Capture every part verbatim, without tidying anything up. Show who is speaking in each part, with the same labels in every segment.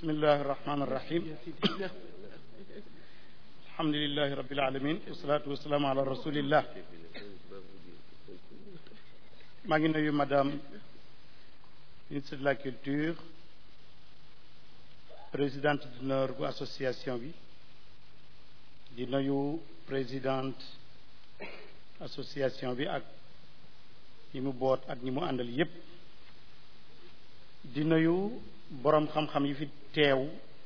Speaker 1: bismillahi irrahmani irrahim alhamdulilahi rabbil alamin wasalaatu wasalaamu ala rasulillah maa ngi nuyu madame ministre de la culture présidente d'honneur bu association bi di nuyu présidente association bi ak ñi mu boot ak ñi mu àndal yépp di nuyu boroom xam-xam yi fi teew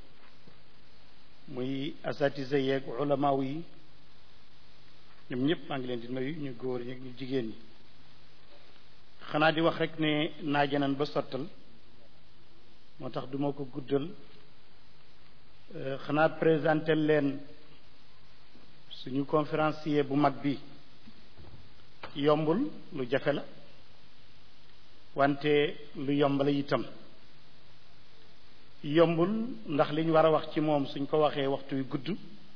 Speaker 1: muy asatise yeeg ulamaaw yi ñoom ñëpp maa ngi leen di nuyu ñu góor ñi ñu jigéen ñi xanaa di wax rek ne naajanan ba sottal moo tax duma ko guddal xanaa présenté leen suñu conférencier bu mag bi yombul lu jafe la wante lu yomb la itam yombul ndax li ñu war a wax ci moom suñ ko waxee waxtu wi gudd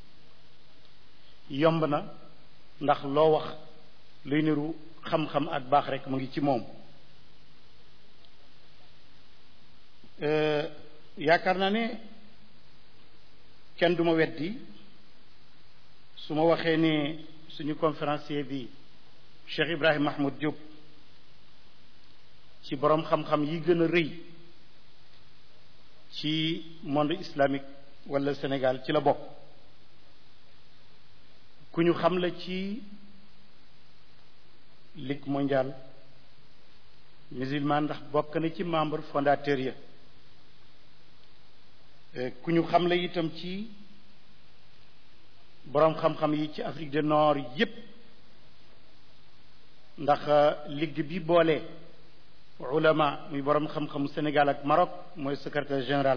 Speaker 1: yomb na ndax loo wax luy niru xam-xam ak baax rek mu ngi ci moom yaakaar naa ne kenn duma weddi su ma waxee ne suñu conférencier bi Cheikh Ibrahim Mahmoud Diop ci boroom xam-xam yi gën a rëy ci monde islamique wala Sénégal ci la bokk ku ñu xam la ci ligue mondiale musulmane ndax bokk na ci membre fondateur ya ku ñu xam la itam ci boroom xam-xam yi ci Afrique du Nord yépp ndax ligue bi boole ulama muy boroom xam-xamu Sénégal ak Maroc mooy secrétaire général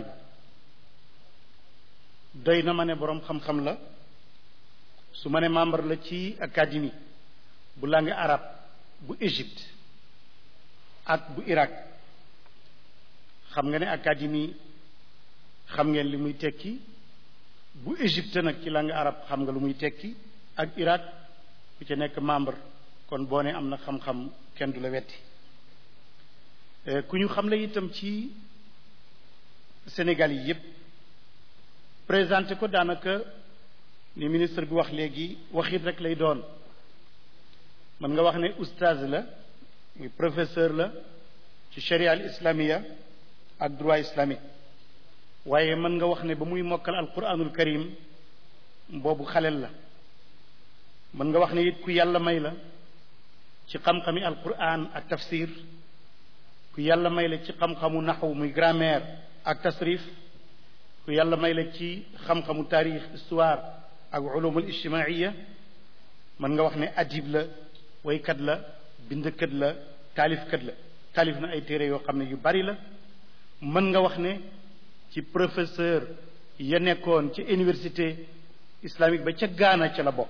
Speaker 1: bi doy na ma ne boroom xam-xam la su ma ne membre la ci académie bu langue arabe bu Égypte ak bu Irak xam nga ne académie xam ngeen li muy tekki bu Égypte nag ci langue arabe xam nga lu muy tekki ak Irak ku ci nekk membre kon boo ne am na xam-xam kenn du la wetti ku ñu xam la itam ci Sénégal yi yépp présenté ko daanaka ni ministre bi wax léegi waxit rek lay doon mën nga wax ne oustaz la muy professeur la ci charia al islamia ak droit islamique waaye mën nga wax ne ba muy mokkal alquranul karim boobu xalel la mën nga wax ne it ku yàlla may la ci xam-xami alquran ak tafsir ku yàlla may la ci xam-xamu naxwu muy grammaire ak tasrif ku yàlla may la ci xam-xamu taarix histoire ak ulumul ijtimaiya mën nga wax ne adib la waykat la bindkat la taalifkat la taalif na ay téere yoo xam ne yu bari la mën nga wax ne ci professeur ya nekkoon ci université islamique ba ca Gaana ca la bokk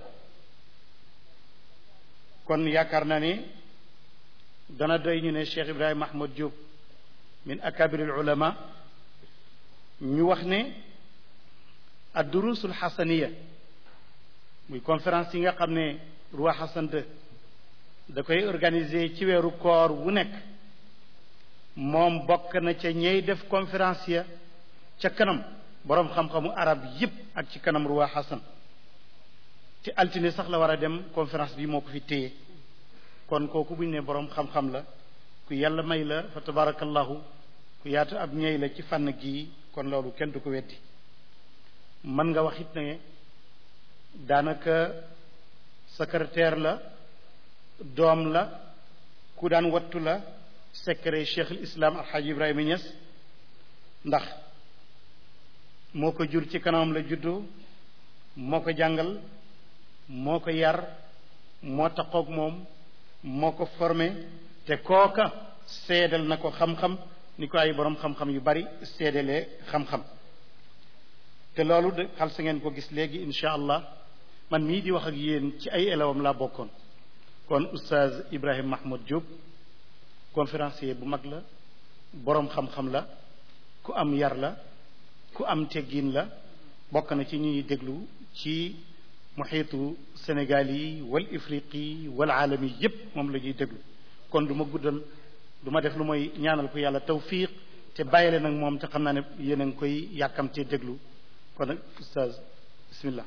Speaker 1: kon yaakaar naa ne dana doy ñu ne Cheikh Ibrahim Mahmoud Diop min akabiril ulama ñu wax ne ad durusul xasaniya muy conférence yi nga xam ne roi Hassan deux da koy organiser ci weeru koor wu nekk moom bokk na ca ñey def conférence ya ca kanam boroom xam-xamu arab yépp ak ci kanam roi Hassan te altine sax la war a dem conférence bi moo ko fi téye kon kooku buñ ne boroom xam-xam la ku yàlla may la fa tabarakallahu ku yaatu ab ñey la ci fànn gii kon loolu kenn du ko weddi mën nga wax it ne daanaka secrétaire la doom la ku daan wattu la secret cheikh al islam alxaaji Ibrahima Niass ndax moo ko jur ci kanamam la juddoo moo ko jàngal moo ko yar moo taxoog moom moo ko formé te kooka seedal na ko xam-xam ni ko ay boroom xam-xam yu bari seedalee xam-xam te loolu de xal sa ngeen ko gis léegi incha allah man mii di wax ak yéen ci ay élèves am laa bokkoon kon oustaz Ibrahim Mahmoud Diop conférencier bu mag la boroom xam-xam la ku am yar la ku am teggin la bokk na ci ñuy déglu ci muxiitu Sénégal yi wal ifriqi wal aalami yépp moom la ñuy déglu kon du ma guddal du ma def lu mooy ñaanal ko yàlla tawfiq te bàyyi leen nag moom te xam naa ne yéen a ngi koy yàkkamtee déglu kon nag ustaz bismillah.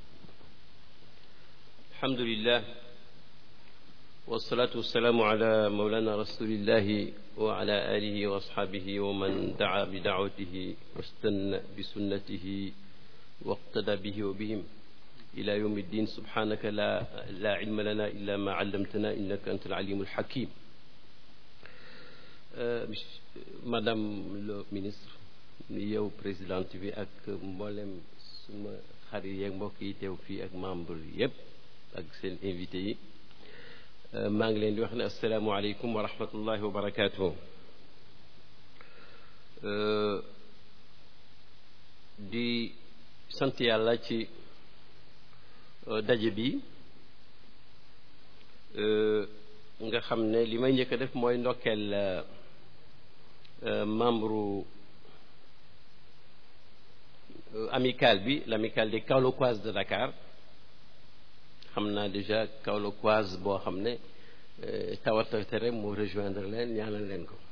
Speaker 2: alhamdulillah wasalaatu wasalaamu ala mawlana rasulillahi wa ala alihi wa asxaabihi wa man daa bi daawatihi wastanna bi sunnatihi waqtada bihi wa bihim ila yawmi ddin subhanaka la la ilma lana illa ma allamtana innaka anta al-alimu al-hakim. Madame le ministre, yow présidente bi ak mboolem suma xarit yeeg mbokk yi teew fii ak membre yëpp ak seen invité yi maa ngi leen di wax ne asalaamaaleykum wa rahmatullahi wa barakaatuhu. di sant yàlla ci daje bi nga xam ne li may njëkk a def mooy ndokkeel membre amical bi l'amicale des Kaolackoises de Dakar. xam naa déjà Kaolackoise boo xam ne tawata rek moo rejoindre leen ñaanal leen ko.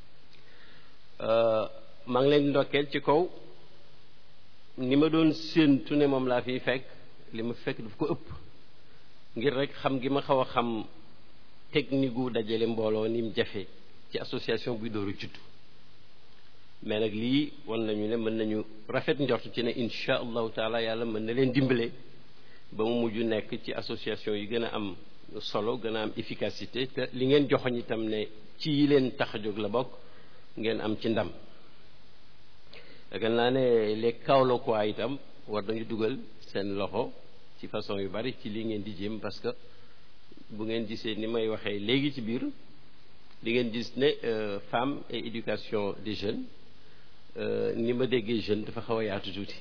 Speaker 2: maa ngi leen ndokkeel ci kaw ni ma doon séentu ne moom laa fiy fekk li ma fekk daf ko ëpp ngir rek xam gi ma xaw a xam technique gu dajale mbooloo ni mu jafe ci association buy dooru judd. mais nag lii wan nañu ne mën nañu rafet njort ci ne incha allahu taala yàlla mën na leen dimbale ba mu mujj nekk ci association yi gën a am solo gën a am efficacité te li ngeen joxoñ itam ne ci yi leen tax a jóg la bokk ngeen am ci ndam. yaakaar naa ne les Kaolackois itam war nañu dugal seen loxo ci façon yu bari ci li ngeen di jéem parce que bu ngeen gisee ni may waxee léegi ci biir di ngeen gis ne femme et éducation des jeunes ni ma déggee jeune dafa xaw a yaatu tuuti.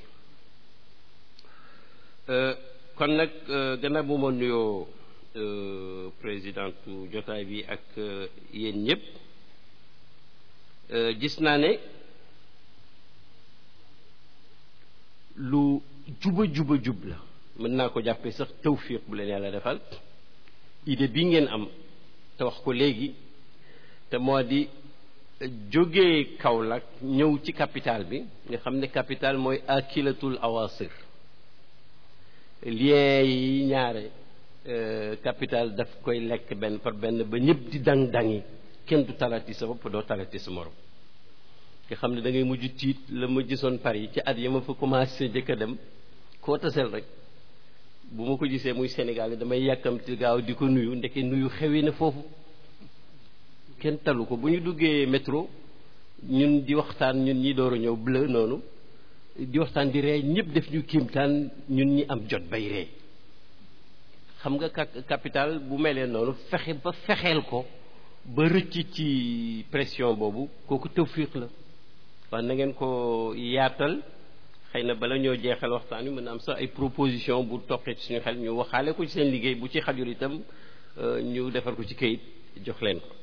Speaker 2: kon nag gannaaw bu ma nuyoo présidente jotaay bi ak yéen ñëpp gis naa ne lu juba juba jub la mën naa ko jàppee sax tawfiq bu leen yàlla defal idée bi ngeen am te wax ko léegi te moo di jógee Kaolack ñëw ci capital bi nga xam ne capital mooy akilatul awasir lien yi ñaare capital daf koy lekk benn par benn ba ñëpp di dang dangi kenn du talati sa bopp doo talati sa morom nga xam ne da ngay mujj tiit la ma gisoon Paris ci at ya ma fa commencé jëkk a dem koo tasel rek bu ma ko gisee muy Sénégal damay yàkkamti gaaw di ko nuyu ndeke nuyu xewi na foofu kenn talu ko bu ñu duggee métro ñun di waxtaan ñun ñi door a ñëw bleu noonu di waxtaan di ree ñëpp def ñu kiimtaan ñun ñi am jot bay ree xam nga capital bu melee noonu fexe ba fexeel ko ba rëcc ci pression boobu kooku tawfiq la waaye na ngeen ko yaatal xëy na bala ñoo jeexal waxtaan wi mën na am sax ay proposition bu toqee ci suñu xel ñu waxaale ko ci seen liggéey bu ci xajul itam ñu defar ko ci kayit jox leen ko.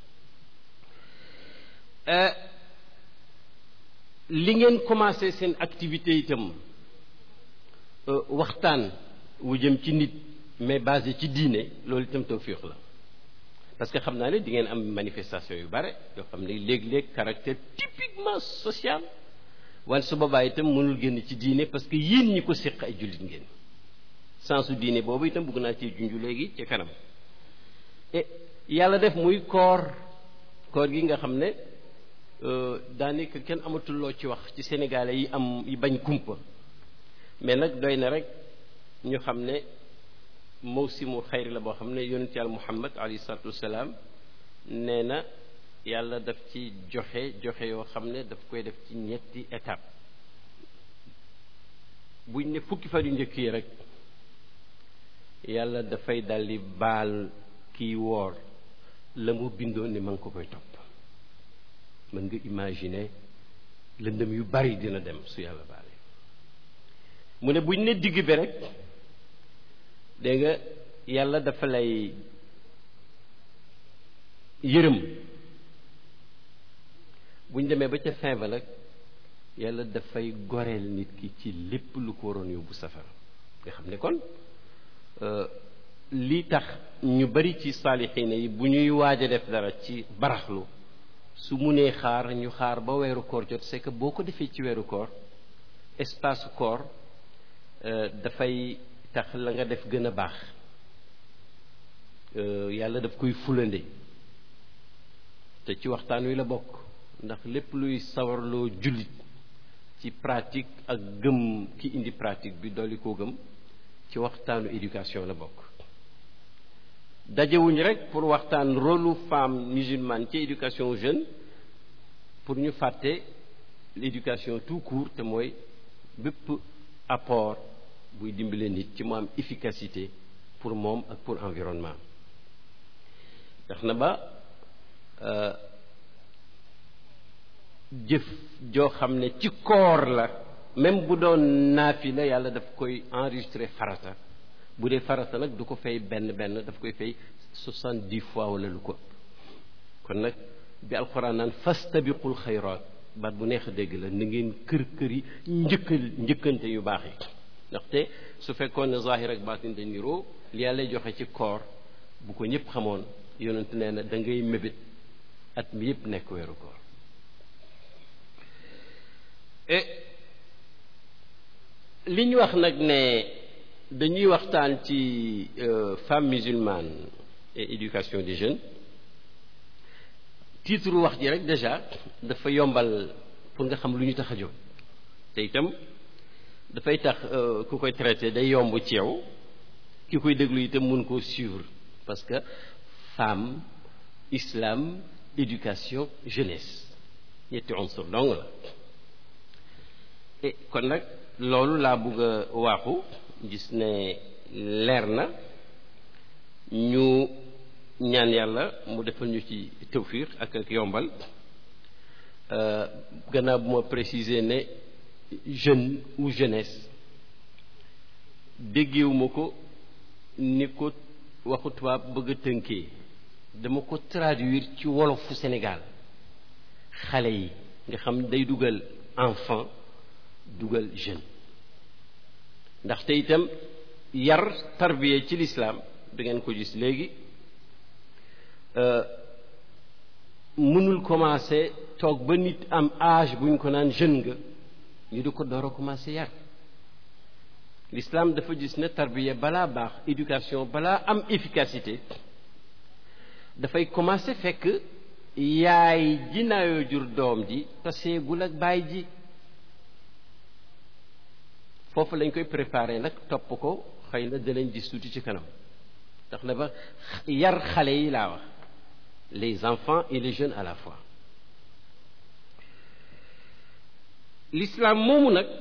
Speaker 2: li ngeen commencé seen activité itam waxtaan wu jëm ci nit mais basé ci diine loolu itam tawfiq la parce que xam naa ne di ngeen am manifestation yu bare yoo xam ne léeg-léeg caractère typiquement social wante su boobaa itam mënul génn ci diine parce que yéen ñi ko séq ay jullit ngeen sensu diine boobu itam bëgg naa ci junju léegi ci kanam et yàlla def muy koor koor gi nga xam ne daanaka kenn amatul loo ci wax ci sénégalais yi am yi bañ kumpa mais nag doy na rek ñu xam ne mawsimu xayri la boo xam ne yonent yàlla Muhammad alayhi salaatu wasalaam nee na yàlla daf ci joxe joxe yoo xam ne daf koy def ci ñetti étape buñ ne fukki fan yu njëkk yi rek yàlla dafay daldi baal kiy woor la mu bindoon ni ma ngi ko koy topp mën nga imaginer lëndëm yu bari dina dem su yàlla baale mu ne buñ ne digg bi rek dégg nga yàlla dafa lay yërëm buñ demee ba ca fin ba nag yàlla dafay goreel nit ki ci lépp lu ko waroon yóbbu safara nga xam ne kon lii tax ñu bari ci saalixiina yi bu ñuy waaj a def dara ci baraxlu su munee xaar ñu xaar ba weeru koor jot c'est que boo ko defee ci weeru koor espace koor dafay tax la nga def gën a baax yàlla daf koy fulande te ci waxtaan wi la bokk ndax lépp luy sawarloo jullit ci pratique ak gëm ki indi pratique bi dolli koo gëm ci waxtaanu éducation la bokk dajewuñ rek pour waxtaan rôlu femme musulmane ci éducation jeune pour ñu fàtte l'éducation tout court te mooy bépp apport buy dimbale nit ci mu am efficacité pour moom ak pour environnement tax na ba jëf joo xam ne ci koor la même bu doon naafi la yàlla daf koy enregistré farata bu dee farata nag du ko fay benn benn daf koy fay soixante-dix fois wala lu ko ëpp kon nag bi alxuraan naan fastabiqul xayraat baat bu neex a dégg la na ngeen kër kër yi njëkkal njëkkante yu baax yi ndaxte su fekkoon ne zahir ak baatin dañ niroo li yàlla joxe ci koor bu ko ñëpp xamoon yonent nee na da ngay mébét at mi yëpp nekk weeru koor et li ñu wax nag ne dañuy waxtaan ci femme musulmane et éducation des jeunes titre wax ji rek déjà dafa yombal pour nga xam lu ñu tax a jóg te itam dafay tax ku koy traité day yomb ci yow ki koy déglu itam mun koo suivre parce que femme islam éducation jeunesse ñetti unsur dong la et kon nag loolu laa bëgg a waaxu gis ne leer na ñu ñaan yàlla mu defal ñu ci tawfiir ak ak yombal gannaaw bu ma préciser ne jeune ou jeunesse déggewuma ko ni ko waxu tubaab bëgg a tënkee dama ko traduire ci wolofu Sénégal xale yi nga xam day dugal enfant dugal jeune ndaxte itam yar tarbiya ci lislaam da ngeen ko gis léegi mënul commencer toog ba nit am âge bu ñu ko naan jeune nga ñu di ko door a commencer yar l'islam dafa gis ne tarbiya balaa baax éducation balaa am efficacité dafay commencer fekk yaay ji naayoo jur doom ji taseegul ak baay ji foofu lañ koy préparer nag topp ko xëy na danañ gis tuuti ci kanam tax na ba yar xale yi laa wax les enfants et les jeunes à la fois l'islam moomu nag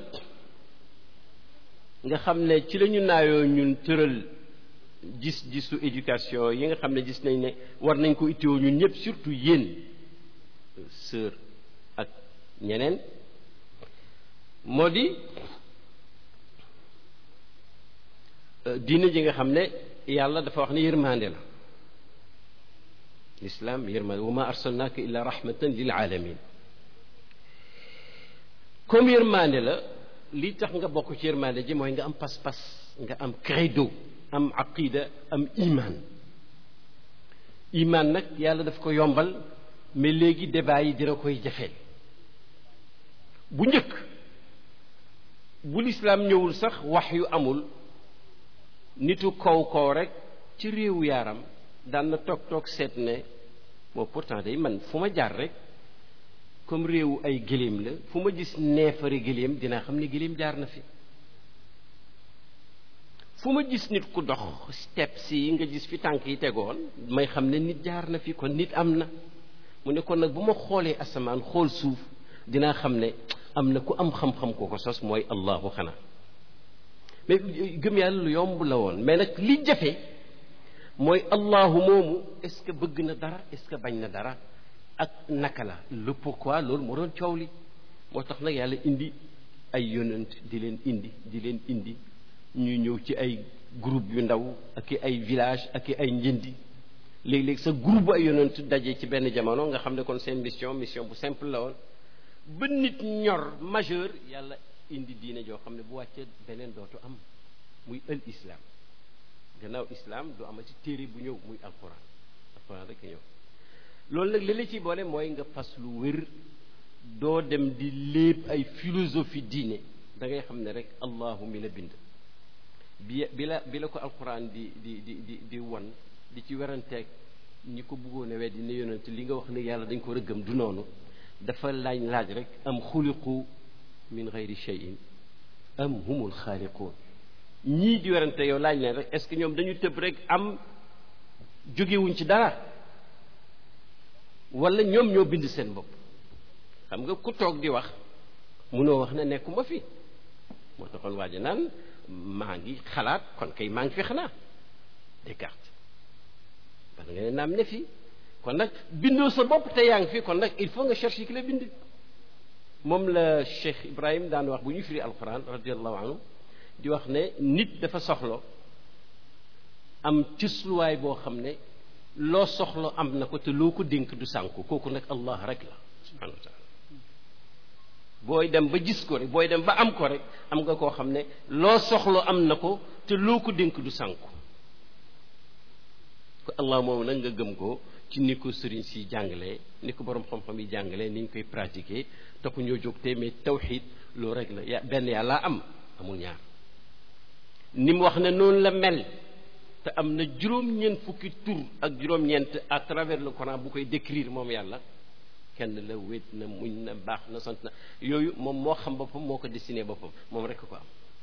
Speaker 2: nga xam ne ci la ñu naayoo ñun tëral gis-gisu éducation yi nga xam ne gis nañ ne war nañ ko itteewoo ñun ñëpp surtout yéen sœur ak ñeneen moo di diine ji nga xam ne yàlla dafa wax ne yërmande la l'islam yërmande wa ma arsalnaaka illa rahmatan lil alamin comme yërmande la li tax nga bokk ci yërmande ji mooy nga am pas-pas nga am credo am aqida am iman iman nag yàlla daf ko yombal mais léegi débat yi dina koy jafeel bu njëkk bu l'islam ñëwul sax wax yu amul nitu kaw kaw rek ci réewu yaaram daan na toog toog seet ne moo pourtant day man fu ma jaar rek comme réewu ay gëléem la fu ma gis neefare gëléem dinaa xam ne gëléem jaar na fi fu ma gis nit ku dox steps yi nga gis fi tànk yi tegoon may xam ne nit jaar na fi kon nit am na mu ne kon nag bu ma xoolee asamaan xool suuf dinaa xam ne am na ku am xam-xam ko ko sos mooy allahu xanaa mais gëm yàlla lu yomb la woon mais nag li jafe mooy allahu moomu est-ce que bëgg na dara est-ce que bañ na dara ak naka la le pourquoi loolu moo doon coow li moo tax nag yàlla indi ay yonent di leen indi di leen indi ñuy ñëw ci ay groupe yu ndaw ak i ay village ak i ay njëndi léeg-léeg sa groupe ay yonent daje ci benn jamono nga xam ne kon seen mission mission bu simple la woon ba nit ñor majeur yàlla indi diine joo xam ne bu wàccee beneen dootu am muy al islam gannaaw islam du amati téere bu ñëw muy alquran alquran rek ñëw loolu nag li la ciy boole mooy nga fas lu wér doo dem di léeb ay philosophie diine da ngay xam ne rek allahu mi la bind bi bi la bi la ko alquran di di di di di won di ci weranteeg ñi ko bëggoon a weddi ne yonent li nga wax ne yàlla dañ ko rëggam du noonu dafa laaj laaj rek am xuliqu min gayri cheyin am humul xaaliquun ñii di werante yow laaj leen rek est-ce que ñoom dañu tëb rek am jógewuñ ci dara wala ñoom ñoo bind seen bopp xam nga ku toog di wax munoo wax ne nekkuma fi moo taxoon waaja naan maa ngi xalaat kon kay maa ngi fi xanaa Descartes parce nga ne naam ne fi kon nag bindoo sa bopp te yaa ngi fi kon nag il faut nga chercher ki la bind moom la Cheikh Ibrahim daan wax bu ñu firi alquran radiallahu anhu di wax ne nit dafa soxlo am cësluwaay boo xam ne loo soxlo am na ko te loo ko dénk du sànku kooku nag allah rek la subhanahu wa taala booy dem ba gis ko rek booy dem ba am ko rek am nga koo xam ne loo soxlo am na ko te loo ko dénk du sànku ko allah moom nag nga gëm ko ci ni ko sëriñ si jàngalee ni ko borom xam-xam yi jàngalee ni ñu koy pratiquer taxu ñoo jóg te mais tawxid loo rek la ya benn yàlla am amul ñaar ni mu wax ne noonu la mel te am na juróom-ñeent fukki tur ak juróom-ñeent à travers le Coran bu koy décrire moom yàlla kenn la wét na muñ na baax na sant na yooyu moom moo xam boppam moo ko dessiné boppam moom rek ko am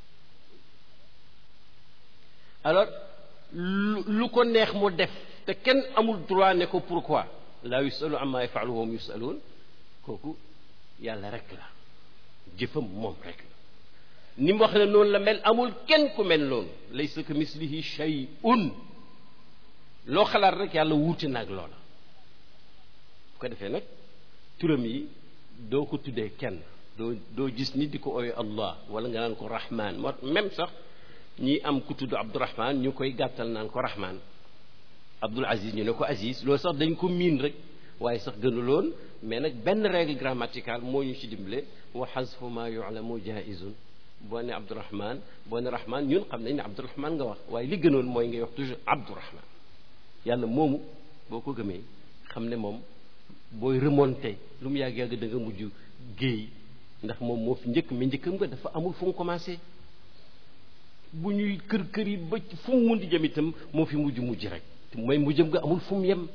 Speaker 2: alors lu ko neex mu def te kenn amul droit ne ko pourquoi la yusalu amma yafalu hum yusaluun kooku yàlla rek la jëfam moom rek la ni mu wax ne noonu la mel amul kenn ku mel noonu laysa ka mislihi shay'un loo xalaat rek yàlla wuute naag loola bu ko defee nag turam yi doo ko tuddee kenn doo doo gis ni di ko ooyee allah wala nga naan ko rahman moo même sax ñi am ku tudd abdourahman ñu koy gàttal naan ko rahman abdul aziz ñu ne ko aziz loolu sax dañ ko miin rek waaye sax gënuloon mais nag benn règle grammaticale moo ñu ci dimbale wa xasfu ma yu'lamu jaizun boo ne abdourahman boo ne rahman ñun xam nañ ne abdourahman nga wax waaye li gënoon mooy ngay wax toujours abdourahman yàlla moomu boo ko gëmee xam ne moom booy remonté lu mu yàgg-yàgg da nga mujj géey ndax moom moo fi njëkk mais njëkkam nga dafa amul fu mu commencé bu ñuy kër kër yi ba fu mu mun di jëm itam moo fi mujj mujj rek te mooy mujjam nga amul fu mu yem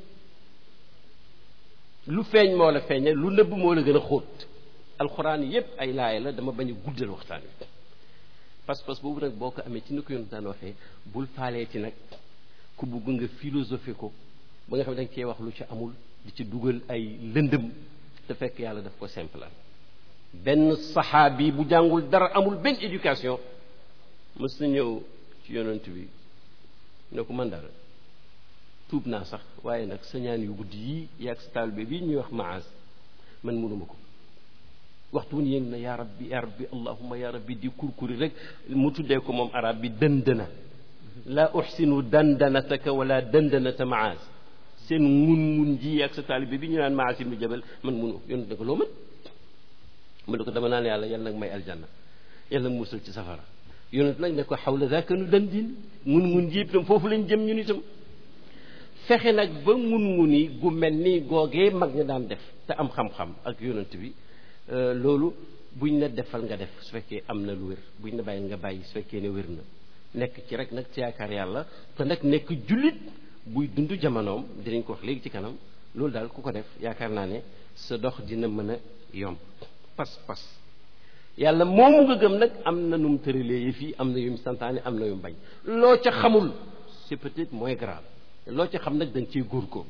Speaker 2: lu feeñ moo la feeñe lu nëbb moo la gën a xóot alxuraan yépp ay laay la dama bañ a guddal waxtaan wi pas-pas boobu nag boo ko amee ci ni ko yoon daan waxee bul faaleeti nag ku bugg nga philosophie ko ba nga xam ne danga cee wax lu ci amul di ci dugal ay lëndëm te fekk yàlla daf ko simple benn saxaabi bu jàngul dara amul benn éducation mës na ñëw ci yonent bi ne ko man dara tuub naa sax waaye nag sa ñaan yu guddi yii yaag sa taalibe bi ñuy wax maas man mënuma ko waxtu wu ñu yëng na yaa rabbi yaa rabbi allahumma yaa rabbi di kurkuri rek mu tuddee ko moom arab bi dëndana la uxsinu dandanataka wala dandanata maas seen mun mun ji ak sa taalibe bi ñu naan maas ibnu jabal man mënu yonent ne ko loo mën mu ne ko dama naan yàlla yàlla nag may aljanna yàlla nag musal ci safara yonent nag ne ko xawla zaaka nu dandin mun mun ji itam foofu lañ jëm ñun itam fexe nag ba mun muni gu mel ni googee mag ña daan def te am xam-xam ak yonent bi loolu buñ la defal nga def su fekkee am na lu wér buñ la bàyyi nga bàyyi su fekkee ne wér na nekk ci rek nag ci yaakaar yàlla te nag nekk jullit buy dund jamonoom dinañ ko wax léegi ci kanam loolu daal ku ko def yaakaar naa ne sa dox dina mën a yomb pas-pas yàlla moomu nga gëm nag am na nu mu tëralee yëf yi am na yu mu santaane am na yu mu bañ loo ca xamul c'est peut-être moins grave loo ca xam nag da nga ciy góorgóorlu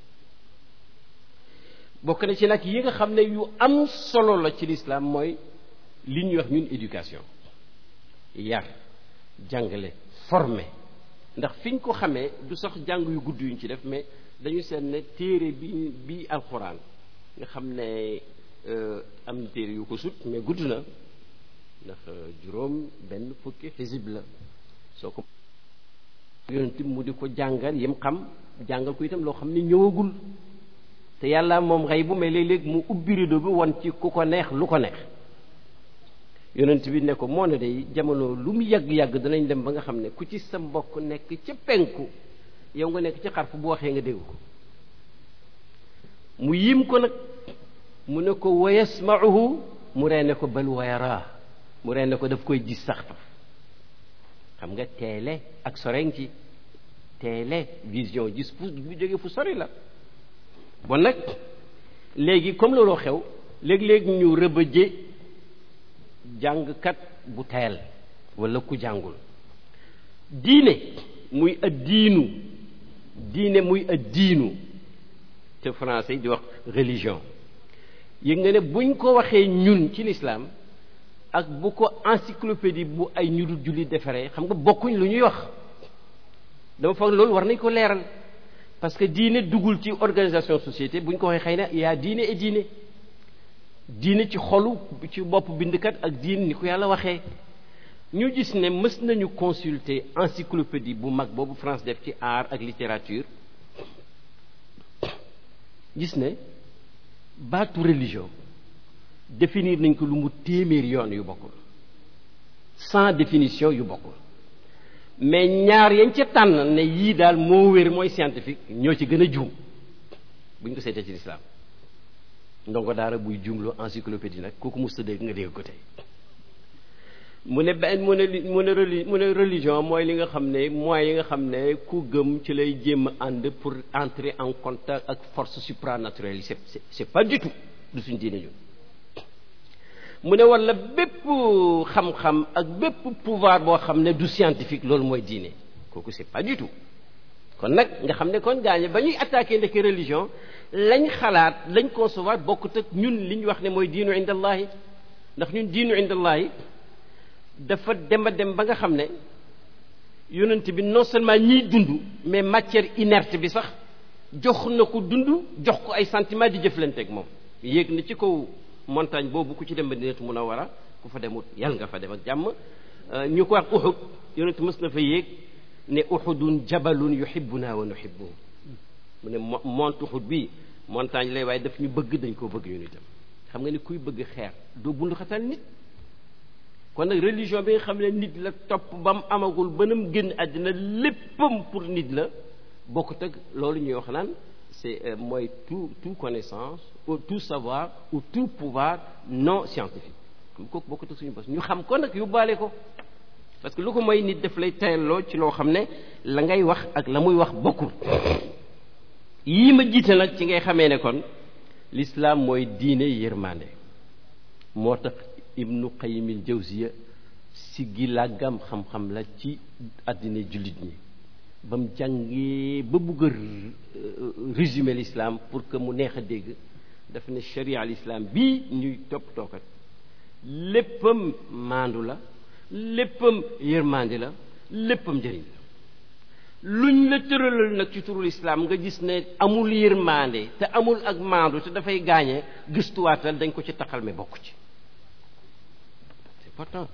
Speaker 2: bokk na ci nag yi nga xam ne yu am solo la ci l'islam mooy li ñuy wax ñun éducation yar jàngale formé ndax fi ñu ko xamee du sax jàng yu gudd yuñ ci def mais dañu seet ne téere bi bi alxuraan nga xam ne am na téere yu ko sut mais gudd na ndax juróom benn fukki xisib la soo ko yonent mu di ko jàngal yim xam jàngal ko itam loo xam ne ñëwagul te yàlla moom xëy bu mais léeg-léeg mu ubbi rido bi won ci ku ko neex lu ko neex yonent bi ne ko moo ne day jamono lu mu yàgg-yàgg danañ dem ba nga xam ne ku ci sa mbokk nekk ca penku yow nga nekk ci xarfu bu waxee nga dégg ko mu yim ko nag mu ne ko wa yasmauhu mu ree ne ko bal wa yaraa mu ree ne ko daf koy gis sax faf xam nga teele ak soreng ci teele vision gis fu bu jógee fu sori la bon nag léegi comme looloo xew léeg-léeg ñu rëbëje jàngkat bu teel wala ku jàngul diine muy ad diinu diine muy ad diinu te français di wax religion yëg nga ne buñ ko waxee ñun ci l'islam ak bu ko encyclopédie bu ay ñu dul julli defaree xam nga bokkuñ lu ñuy wax dama foog loolu war nañ ko leeral parce que diine dugul ci organisation société buñ ko waxee xëy na yaa diine et diine diine ci xolu ci bopp bindkat ak diine ni ko yàlla waxee ñu gis ne mës nañu consulter encyclopédie bu mag boobu France def ci art ak littérature gis ne baatu religion définir nañ ko lu mu téeméer yoon yu bokkul sans définition yu bokkul mais ñaar yañ ca tànn ne yii daal moo wér mooy scientifique ñoo ci gën a juum buñ ko seetee ci lislaam ndongo daara buy juumloo encyclopédie nag kooku mos a dégg nga dégg ko tey mu ne benn mu ne mu ne reli mu ne religion mooy li nga xam ne moyens yi nga xam ne ku gëm ci lay jéem a ànd pour entrer en contact ak force supranaturelle yi c'est c'est pas du tout du suñ diine ñun mu ne wala bépp xam-xam ak bépp pouvoir boo xam ne du scientifique loolu mooy diine kooku c'est pas du tout kon nag nga xam ne kon gaañe ba ñuy attaqué ndeke religion lañ xalaat lañ concevoir bokkut ak ñun li ñu wax ne mooy diinu indallahi ndax ñun diinu indallahi dafa dem a dem ba nga xam ne yonent bi non seulement ñiy dund mais matière inerte bi sax jox na ko dund jox ko ay sentiments di jëflanteeg moom yéeg na ci kaw montagne boobu ku ci dem Madinatu Munawwara ku fa demut yàlla nga fa dem ak jàmm ñu ko wax Uhud yonent mës na fa yéeg ne Uhudun jabalun yuhibbuna wa nuhibbuhu mu ne mont Uhud bi montagne lay waaye daf ñu bëgg dañ koo bëgg ñun itam xam nga ni kuy bëgg xeer doo bundu xatal nit kon nag religion bi nga xam ne nit la topp ba mu amagul ba na mu génn àddina léppam pour nit la bokkut ak loolu ñuy wax naan c'est mooy tout tout connaissance ou tout savoir ou tout pouvoir non scientifique comme kooku bokkut ak suñu bos ñu xam ko nag yóbbaale ko parce que lu ko mooy nit daf lay tayalloo ci loo xam ne la ngay wax ak la muy wax bokkul yii ma jiite nag ci ngay xamee ne kon l'islam mooy diine yërmande moo tax ibnu qayyimil jawziya si gi làggam xam-xam la ci àddina jullit ñi ba mu jàngee ba bugg a résumer l'islam pour que mu neex a dégg daf ne sharia l'islam bii ñuy topp tookat léppam maandu la léppam yërmande la léppam njëriñ la luñ la tëralal nag ci turul islam nga gis ne amul yërmande te amul ak maandu te dafay gaañe gëstuwaatal dañ ko ci taxal mais bokk ci c'est important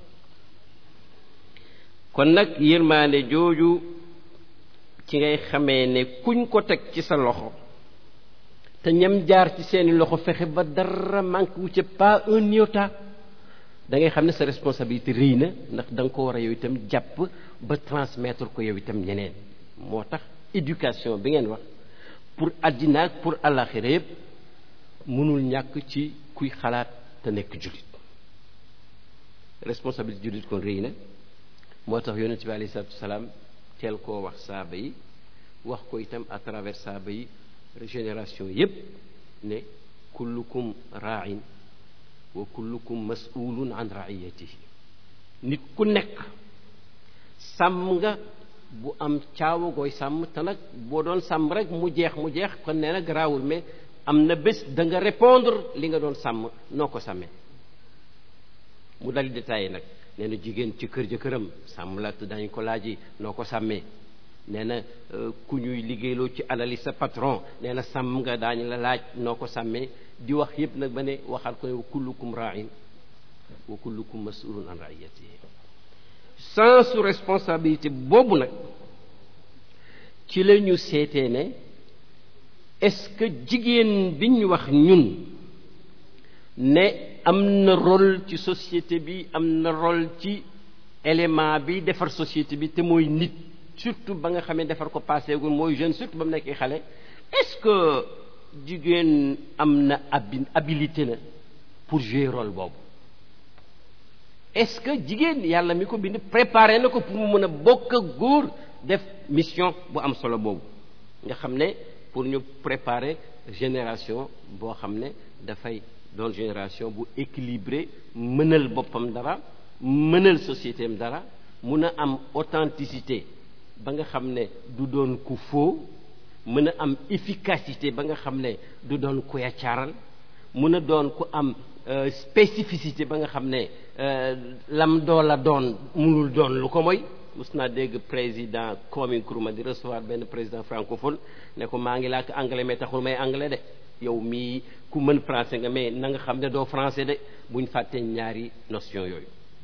Speaker 2: kon nag yërmande jooju ci ngay xamee ne kuñ ko teg ci sa loxo te ñam jaar ci seeni loxo fexe ba dara manque wu ca pas un iota da ngay xam ne sa responsabilité rëy na ndax da nga ko war a yow itam jàpp ba transmettre ko yow itam ñeneen moo tax éducation bi ngeen wax pour àddina ak pour àllaxira yëpp mënul ñàkk ci kuy xalaat te nekk jullit responsabilité jullit kon rëy na moo tax yonent bi alayhi salaatu wasalaam teel koo wax saaba yi wax ko itam à travers saaba yi génération yëpp ne kullukum raa'in wa kullukum mas'ulun an ra'iyatihi nit ku nekk sàmm nga bu am caawa gooy sàmm te nag boo doon sàmm rek mu jeex mu jeex kon nee na garaawul mais am na bés da nga répondre li nga doon sàmm noo ko sàmmee mu dal détaillé nag nee na jigéen ci kër ja këram sàmm la te dañ ko laaji noo ko sàmmee nee na ku ñuy liggéeyloo ci alali sa patron nee na sàmm nga daañu la laaj noo ko sàmmee di wax yépp nag ba ne waxal ko ne wa kullukum ra'in wa kullukum mas'ulun an ra'iyatihi sens su responsabilité boobu nag ci la ñu seetee ne est-ce que jigéen bi ñu wax ñun ne am na rôle ci société bi am na rôle ci élément bi defar société bi te mooy nit surtout ba nga xamee defar ko passégul mooy jeune surtout ba mu nekkee xale est-ce que jigéen am na abi habilité na pour jouer rôle boobu est-ce que jigéen yàlla mi ko bind préparé na ko pour mu mën a bokk ak góor def mission bu am solo boobu nga xam ne pour ñu préparer génération boo xam ne dafay doon génération bu équilibré mënal boppam dara mënal société am dara mun a am authenticité ba nga xam ne du doon ku faux mën a am efficacité ba nga xam ne du doon ku yacaaral mun a doon ku am spécificité ba nga xam ne lam doo la doon munul doon lu ko mooy mus naa dégg président Kwame Nkrumah di recevoir benn président francophone ne ko maa ngi làkk anglais mais taxul may anglais de yow mii ku mën français nga mais na nga xam ne doo français de buñ fàttee ñaari notion yooyu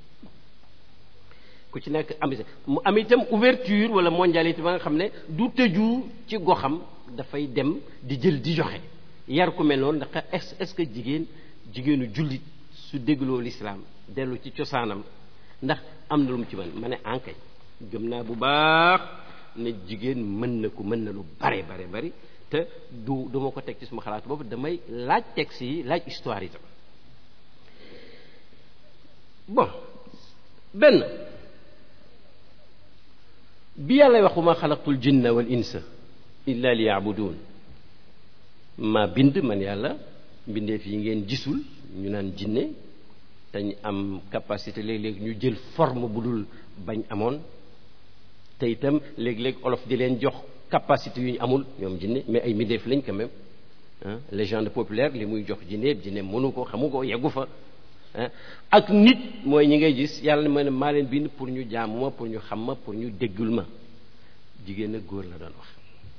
Speaker 2: ku ci nekk am mu am itam ouverture wala mondialité ba nga xam ne du tëju ci goxam dafay dem di jël di joxe yar ku mel noonu ndax est est-ce que jigéen jigéenu jullit su dégloo l'islam dellu ci cosaanam ndax am na lu mu ci mën ma ne ankay gëm naa bu baax ne jigéen mën na ko mën na lu bare bare bari te du duma ko teg ci suma xalaat boobu damay laaj texte yi laaj histoire itam bon benn bi yàlla wax ma xalaqtul jinna wal insa illa li yaabudun ma bind man yàlla mbindeef yi ngeen gisul ñu naan jinne dañ am capacité léeg-léeg ñu jël forme bu dul bañ amoon te itam léeg-léeg olof di leen jox capacité yu ñu amul ñoom jinne mais ay mbindeef lañ quand même ah légende populaire li muy jox jinne jinne mënu ko xamu ko yeggu fa ah ak nit mooy ñi ngay gis yàlla ma ne maa leen bind pour ñu jaamu ma pour ñu xam ma pour ñu déggul ma jigéen ak góor la doon wax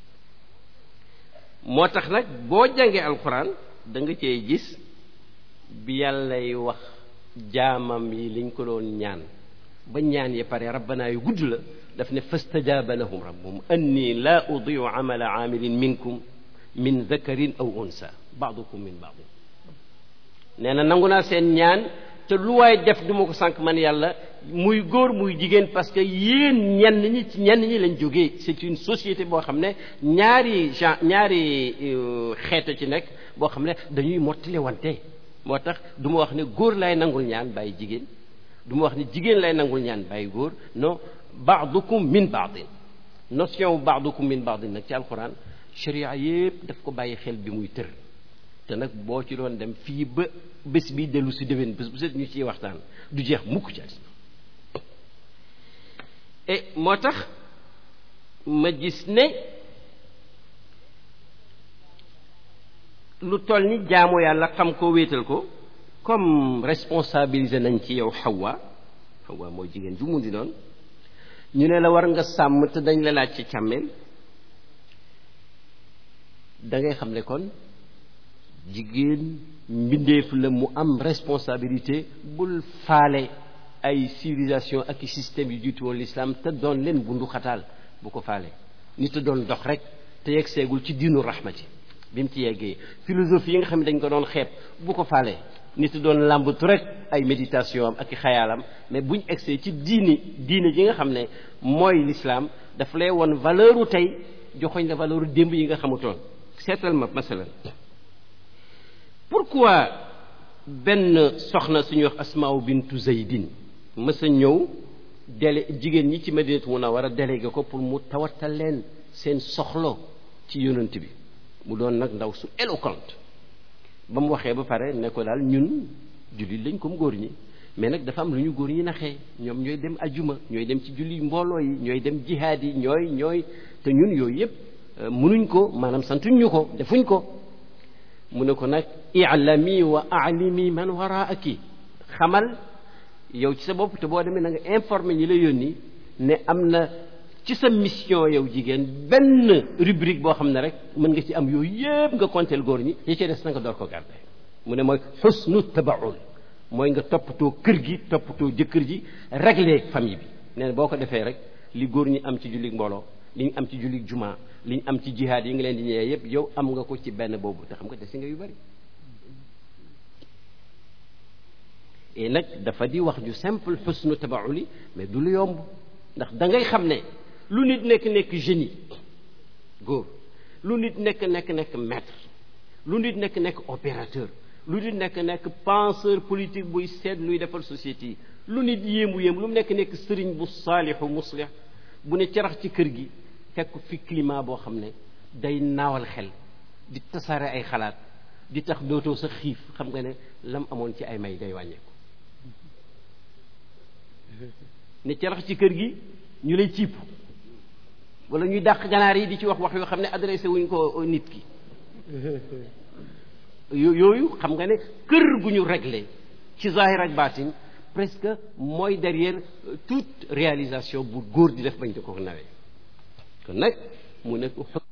Speaker 2: moo tax nag boo jàngee alxuraan da nga cee gis bi yàllay wax jaamam yi liñ ko doon ñaan ba ñaan yi pare rabbanaa yu gudd la daf ne fastajaaba lahum rabbuhum anni laa udiu amala aamilin minkum min dakarin aw unsa baadukum min baadin nee na nangu naa seen ñaan te lu waay def du ma ko sànq man yàlla muy góor muy jigéen parce que yéen ñenn ñi ci ñenn ñi lañ jógee c'est une société boo xam ne ñaari genre ñaari xeeta ci nekk boo xam ne dañuy mottali wante moo tax du ma wax ne góor lay nangul ñaan bàyyi jigéen du ma wax ne jigéen lay nangul ñaan bàyyi góor non baadukum min baadin notion baadukum min baadin nag ci alxuraan sharia yépp daf ko bàyyi xel bi muy tër te nag boo ci doon dem fii ba bés bi dellu si déwén bés bu set ñu ciy waxtaan du jeex mukk ci àddina et moo tax ma gis ne lu toll ni jaamu yàlla xam ko wéetal ko comme responsabiliser nañ ci yow Hawa Hawa mooy jigéen ju mu di doon ñu ne la war nga sàmm te dañ la laaj ci càmmeel da ngay xam ne kon jigéen mbindeef la mu am responsabilité bul faale ay civilisation ak i système yu jiitu woon l'islam te doon leen bundu xataal bu ko faale nit te doon dox rek te yegg seegul ci diinu rahmati bi mu ci yeggee philosophie yi nga xam ne dañ ko doon xeeb bu ko faale nit te doon làmbatu rek ay méditation am ak i xayaalam mais buñ egsee ci diini diine ji nga xam ne mooy l'islam daf lay woon valeur u tey joxoñ la valeur u démb yi nga xamutoon seetal ma masalan pourquoi benn soxna suñuy wax Asmaaw bintu Zaydin mës a ñëw délé jigéen ñi ci Madinatu Munawwara délégué ko pour mu tawatal leen seen soxlo ci yonent bi mu doon nag ndaw su éloquente ba mu waxee ba pare ne ko daal ñun jullit lañ comme góor ñi mais nag dafa am lu ñu góor ñi naxee ñoom ñooy dem ajuma ñooy dem ci julli mbooloo yi ñooy dem jihaad yi ñooy ñooy te ñun yooyu yëpp mënuñ ko maanaam santuñ ñu ko defuñ ko mu ne ko nag i'lami wa a'limi man waraaki xamal yow ci sa bopp te boo demee na nga informé ñi la yónni ne am na ci sa mission yow jigéen benn rubrique boo xam ne rek mën nga ci am yooyu yëpp nga konteel góor ñi yi ci des na nga door ko garder mu ne mooy xusnu tabaul mooy nga toppatoo kër gi toppatoo jëkkër ji régler famille bi nee na boo ko defee rek li góor ñi am ci jullit mbooloo li ñu am ci jullit juma li ñu am ci jihaad yi nga leen di ñëwee yëpp yow am nga ko ci benn boobu te xam nga desi nga yu bari et nag dafa di wax ju simple xusnu tabauli mais du lu yomb ndax da ngay xam ne lu nit nekk nekk génie góor lu nit nekk nekk nekk maître lu nit nekk nekk opérateur lu nit nekk nekk penseur politique buy seet luy defal société yi lu nit yéemu yéemu lu mu nekk nekk sëriñ bu saalixu muslix bu ne carax ci kër gi fekk fi climat boo xam ne day naawal xel di tasaare ay xalaat di tax dootoo sa xiif xam nga ne lam amoon ci ay may day wàññeeku ne carax ci kër gi ñu lay ciip wala ñuy dàq ganaar yi di ci wax wax yoo xam ne adressé wuñ ko nit ki yooyu xam nga ne kër gu ñu réglé ci zahir ak baatin presque mooy derrière toute réalisation bu góor di def bañ di ko nawee kon nag mu nekk